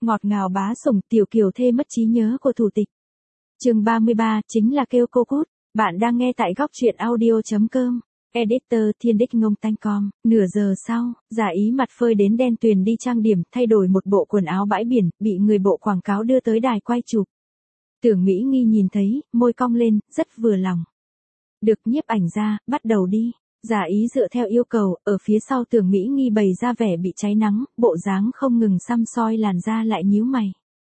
Ngọt ngào bá sủng tiểu kiều thê mất trí nhớ của thủ tịch. Chương 33 chính là kêu cô cút. Bạn đang nghe tại góc truyện audio.com. Editor Thiên Đích Ngông Tanh Com. Nửa giờ sau, Giả Ý mặt phơi đến đen tuyền đi trang điểm, thay đổi một bộ quần áo bãi biển, bị người bộ quảng cáo đưa tới đài quay chụp. Tưởng Mỹ Nghi nhìn thấy, môi cong lên, rất vừa lòng. Được, nhiếp ảnh ra, bắt đầu đi. Giả Ý dựa theo yêu cầu, ở phía sau Tưởng Mỹ Nghi bày ra vẻ bị cháy nắng, bộ dáng không ngừng xăm soi làn da lại nhíu mày.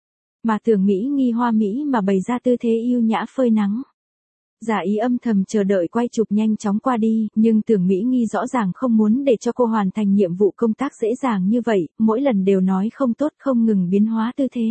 Mà Tưởng Mỹ Nghi hoa mỹ mà bày ra tư thế yêu nhã phơi nắng. Giả Ý âm thầm chờ đợi quay chụp nhanh chóng qua đi, nhưng Tưởng Mỹ Nghi rõ ràng không muốn để cho cô hoàn thành nhiệm vụ công tác dễ dàng như vậy, mỗi lần đều nói không tốt, không ngừng biến hóa tư thế.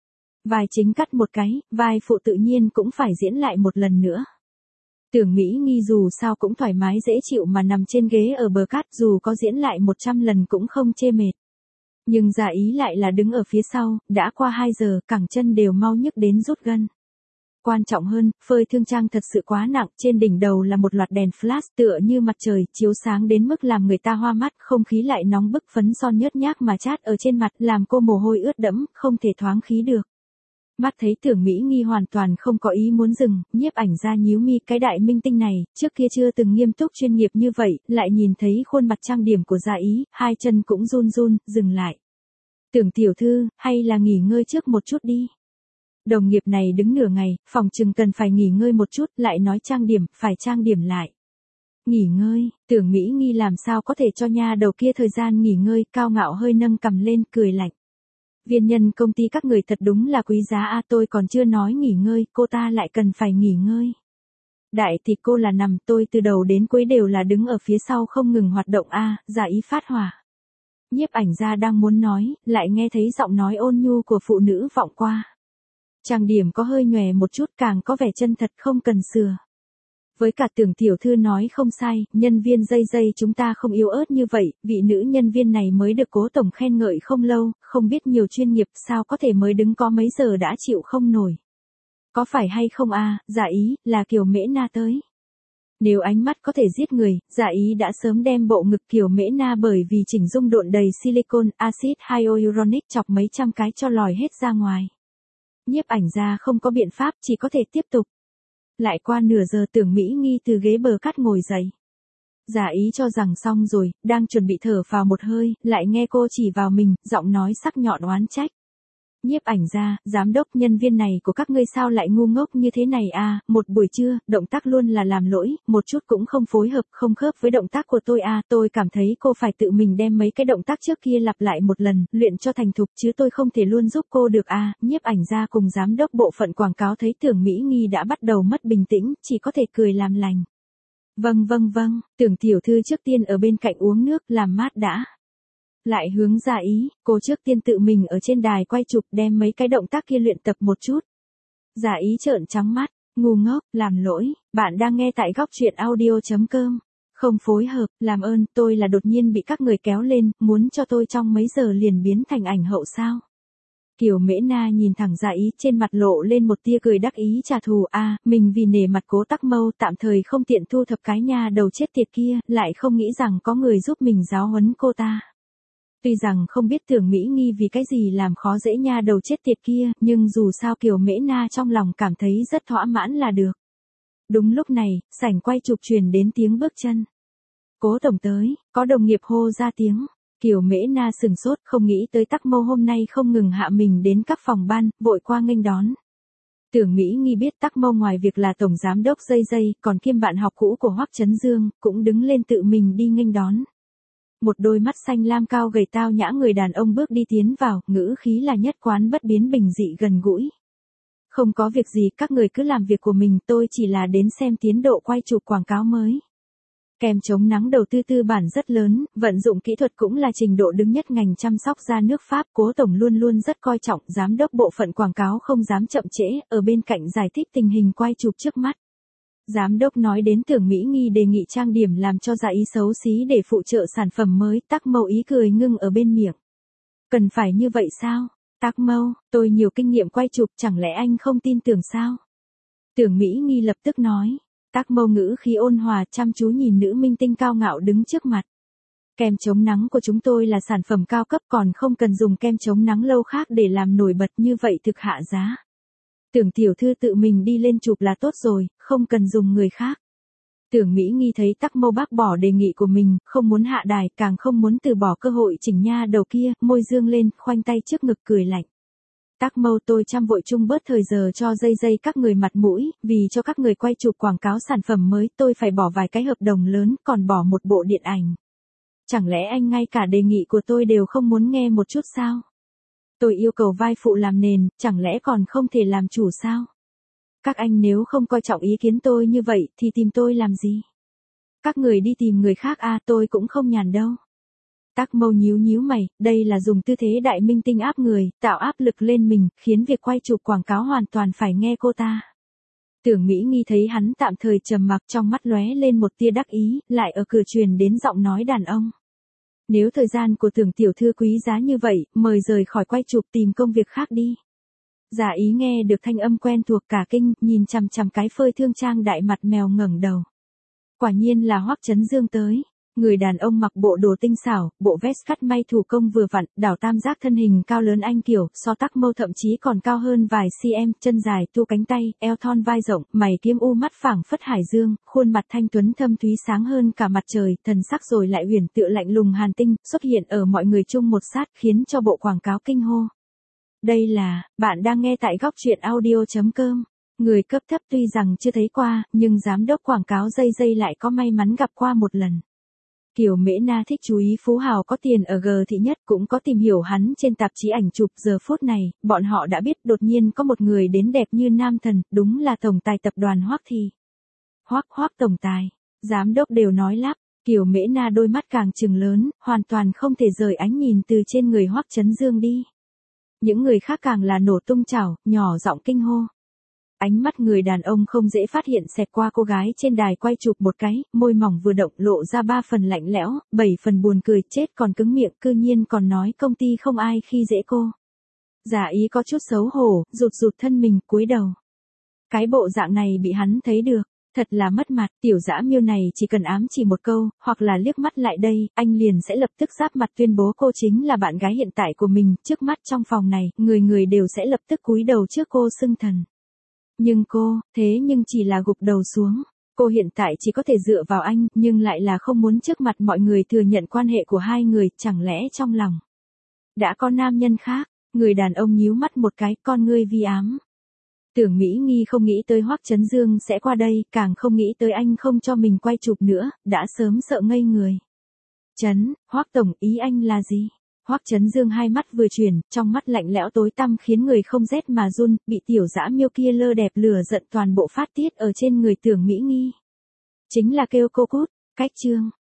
Vai chính cắt một cái, vai phụ tự nhiên cũng phải diễn lại một lần nữa. Tưởng Mỹ Nghi dù sao cũng thoải mái dễ chịu mà nằm trên ghế ở bờ cát, dù có diễn lại 100 lần cũng không chê mệt. Nhưng Giả Ý lại là đứng ở phía sau, đã qua 2 giờ, cẳng chân đều mau nhức đến rút gân. Quan trọng hơn, phơi thương trang thật sự quá nặng, trên đỉnh đầu là một loạt đèn flash tựa như mặt trời, chiếu sáng đến mức làm người ta hoa mắt, không khí lại nóng bức, phấn son nhớt nhác mà chát ở trên mặt, làm cô mồ hôi ướt đẫm, không thể thoáng khí được. Mắt thấy Tưởng Mỹ Nghi hoàn toàn không có ý muốn dừng, nhiếp ảnh ra nhíu mi, cái đại minh tinh này, trước kia chưa từng nghiêm túc chuyên nghiệp như vậy, lại nhìn thấy khuôn mặt trang điểm của Giả Ý, hai chân cũng run run, dừng lại. Tưởng tiểu thư, hay là nghỉ ngơi trước một chút đi. Đồng nghiệp này đứng nửa ngày, phòng chừng cần phải nghỉ ngơi một chút, lại nói trang điểm, phải trang điểm lại. Nghỉ ngơi, Tưởng Mỹ Nghi làm sao có thể cho nha đầu kia thời gian nghỉ ngơi, cao ngạo hơi nâng cằm lên, cười lạnh. Viên nhân công ty các người thật đúng là quý giá a, tôi còn chưa nói nghỉ ngơi, cô ta lại cần phải nghỉ ngơi. Đại thì cô là nằm, tôi từ đầu đến cuối đều là đứng ở phía sau không ngừng hoạt động a. Giả Ý phát hỏa. Nhiếp ảnh ra đang muốn nói, lại nghe thấy giọng nói ôn nhu của phụ nữ vọng qua. Trang điểm có hơi nhòe một chút, càng có vẻ chân thật, không cần sửa. Với cả Tưởng tiểu thư nói không sai, nhân viên dây chúng ta không yếu ớt như vậy, vị nữ nhân viên này mới được cố tổng khen ngợi không lâu, không biết nhiều chuyên nghiệp, sao có thể mới đứng có mấy giờ đã chịu không nổi. Có phải hay không a? Giả Ý, là Kiều Mễ Na tới. Nếu ánh mắt có thể giết người, Giả Ý đã sớm đem bộ ngực Kiều Mễ Na bởi vì chỉnh dung độn đầy silicone, axit hyaluronic chọc mấy trăm cái cho lòi hết ra ngoài. Nhiếp ảnh ra không có biện pháp, chỉ có thể tiếp tục. Lại qua nửa giờ Tưởng Mỹ Nghi từ ghế bờ cát ngồi dậy. Giả Ý cho rằng xong rồi, đang chuẩn bị thở vào một hơi, lại nghe cô chỉ vào mình, giọng nói sắc nhọn oán trách. Nhiếp ảnh ra, giám đốc, nhân viên này của các ngươi sao lại ngu ngốc như thế này a? Một buổi trưa, động tác luôn là làm lỗi, một chút cũng không phối hợp, không khớp với động tác của tôi a. Tôi cảm thấy cô phải tự mình đem mấy cái động tác trước kia lặp lại một lần, luyện cho thành thục, chứ tôi không thể luôn giúp cô được a. Nhiếp ảnh ra cùng giám đốc bộ phận quảng cáo thấy Tưởng Mỹ Nghi đã bắt đầu mất bình tĩnh, chỉ có thể cười làm lành. Vâng, Tưởng tiểu thư trước tiên ở bên cạnh uống nước, làm mát đã. Lại hướng Giả Ý, cô trước tiên tự mình ở trên đài quay chụp, đem mấy cái động tác kia luyện tập một chút. Giả Ý trợn trắng mắt, ngu ngốc, làm lỗi, bạn đang nghe tại góc truyện audio.com. Không phối hợp, làm ơn, tôi là đột nhiên bị các người kéo lên, muốn cho tôi trong mấy giờ liền biến thành ảnh hậu sao? Kiều Mễ Na nhìn thẳng Giả Ý, trên mặt lộ lên một tia cười đắc ý trả thù a, mình vì nể mặt Cố Tắc Mâu tạm thời không tiện thu thập cái nha đầu chết tiệt kia, lại không nghĩ rằng có người giúp mình giáo huấn cô ta. Tuy rằng không biết Tưởng Mỹ Nghi vì cái gì làm khó dễ nha đầu chết tiệt kia, nhưng dù sao Kiều Mễ Na trong lòng cảm thấy rất thỏa mãn là được. Đúng lúc này, sảnh quay chụp truyền đến tiếng bước chân. Cố tổng tới, có đồng nghiệp hô ra tiếng. Kiều Mễ Na sừng sốt, không nghĩ tới Tắc Mâu hôm nay không ngừng hạ mình đến các phòng ban, vội qua nghênh đón. Tưởng Mỹ Nghi biết Tắc Mâu ngoài việc là tổng giám đốc dây, còn kiêm bạn học cũ của Hoắc Chấn Dương, cũng đứng lên tự mình đi nghênh đón. Một đôi mắt xanh lam cao gầy tao nhã người đàn ông bước đi tiến vào, ngữ khí là nhất quán bất biến bình dị gần gũi. Không có việc gì, các người cứ làm việc của mình, tôi chỉ là đến xem tiến độ quay chụp quảng cáo mới. Kem chống nắng đầu tư tư bản rất lớn, vận dụng kỹ thuật cũng là trình độ đứng nhất ngành chăm sóc da nước Pháp. Cố tổng luôn luôn rất coi trọng, giám đốc bộ phận quảng cáo không dám chậm trễ, ở bên cạnh giải thích tình hình quay chụp trước mắt. Giám đốc nói đến Tưởng Mỹ Nghi đề nghị trang điểm làm cho Giả Ý xấu xí để phụ trợ sản phẩm mới, Tắc Mâu ý cười ngưng ở bên miệng. Cần phải như vậy sao? Tắc Mâu, tôi nhiều kinh nghiệm quay chụp, chẳng lẽ anh không tin tưởng sao? Tưởng Mỹ Nghi lập tức nói. Tắc Mâu ngữ khí ôn hòa chăm chú nhìn nữ minh tinh cao ngạo đứng trước mặt. Kem chống nắng của chúng tôi là sản phẩm cao cấp còn không cần dùng kem chống nắng lâu khác để làm nổi bật như vậy thực hạ giá. Tưởng tiểu thư tự mình đi lên chụp là tốt rồi, không cần dùng người khác. Tưởng Mỹ Nghi thấy Tắc Mâu bác bỏ đề nghị của mình, không muốn hạ đài, càng không muốn từ bỏ cơ hội chỉnh nha đầu kia, môi dương lên, khoanh tay trước ngực cười lạnh. Tắc Mâu tôi chăm vội chung bớt thời giờ cho dây dây các người mặt mũi, vì cho các người quay chụp quảng cáo sản phẩm mới tôi phải bỏ vài cái hợp đồng lớn, còn bỏ một bộ điện ảnh. Chẳng lẽ anh ngay cả đề nghị của tôi đều không muốn nghe một chút sao? Tôi yêu cầu vai phụ làm nền, chẳng lẽ còn không thể làm chủ sao? Các anh nếu không coi trọng ý kiến tôi như vậy thì tìm tôi làm gì? Các người đi tìm người khác à, tôi cũng không nhàn đâu. Tắc Mâu nhíu mày, đây là dùng tư thế đại minh tinh áp người, tạo áp lực lên mình, khiến việc quay chụp quảng cáo hoàn toàn phải nghe cô ta. Tưởng Mỹ Nghi thấy hắn tạm thời trầm mặc, trong mắt lóe lên một tia đắc ý, lại ở cửa truyền đến giọng nói đàn ông. Nếu thời gian của Tưởng tiểu thư quý giá như vậy, mời rời khỏi quay chụp tìm công việc khác đi. Giả ý nghe được thanh âm quen thuộc cả kinh, nhìn chằm chằm cái phơi thương trang đại mặt mèo ngẩng đầu. Quả nhiên là Hoắc Chấn Dương tới. Người đàn ông mặc bộ đồ tinh xảo, bộ vest cắt may thủ công vừa vặn, đảo tam giác thân hình cao lớn anh kiểu, so Tắc Mâu thậm chí còn cao hơn vài cm, chân dài, tu cánh tay, eo thon vai rộng, mày kiếm u mắt phảng phất hải dương, khuôn mặt thanh tuấn thâm thúy sáng hơn cả mặt trời, thần sắc rồi lại huyền tựa lạnh lùng hàn tinh, xuất hiện ở mọi người chung một sát, khiến cho bộ quảng cáo kinh hô. Đây là, bạn đang nghe tại góc truyện audio.com. Người cấp thấp tuy rằng chưa thấy qua, nhưng giám đốc quảng cáo dây dây lại có may mắn gặp qua một lần. Kiều Mễ Na thích chú ý phú hào có tiền ở G thị nhất, cũng có tìm hiểu hắn trên tạp chí ảnh chụp. Giờ phút này, bọn họ đã biết đột nhiên có một người đến đẹp như nam thần, đúng là tổng tài tập đoàn Hoắc Thị. Hoắc tổng tài, giám đốc đều nói lắp. Kiều Mễ Na đôi mắt càng trừng lớn, hoàn toàn không thể rời ánh nhìn từ trên người Hoắc Chấn Dương đi. Những người khác càng là nổ tung chảo, nhỏ giọng kinh hô. Ánh mắt người đàn ông không dễ phát hiện xẹt qua cô gái trên đài quay chụp một cái, môi mỏng vừa động lộ ra 3 phần lạnh lẽo, 7 phần buồn cười, chết còn cứng miệng, cư nhiên còn nói công ty không ai khi dễ cô. Giả ý có chút xấu hổ, rụt thân mình, cúi đầu. Cái bộ dạng này bị hắn thấy được, thật là mất mặt. Tiểu Dã Miêu này chỉ cần ám chỉ một câu, hoặc là liếc mắt lại đây, anh liền sẽ lập tức giáp mặt tuyên bố cô chính là bạn gái hiện tại của mình. Trước mắt trong phòng này, người đều sẽ lập tức cúi đầu trước cô xưng thần. Nhưng cô, thế nhưng chỉ là gục đầu xuống. Cô hiện tại chỉ có thể dựa vào anh, nhưng lại là không muốn trước mặt mọi người thừa nhận quan hệ của hai người, chẳng lẽ trong lòng đã có nam nhân khác. Người đàn ông nhíu mắt một cái, con ngươi vi ám. Tưởng Mỹ Nghi không nghĩ tới Hoắc Chấn Dương sẽ qua đây, càng không nghĩ tới anh không cho mình quay chụp nữa, đã sớm sợ ngây người. Hoắc tổng, ý anh là gì? Hoắc Chấn Dương hai mắt vừa chuyển, trong mắt lạnh lẽo tối tăm khiến người không rét mà run, bị Tiểu Dã Miêu kia lơ đẹp lửa giận toàn bộ phát tiết ở trên người Tưởng Mỹ Nghi. Chính là kêu cô cút, cách chương.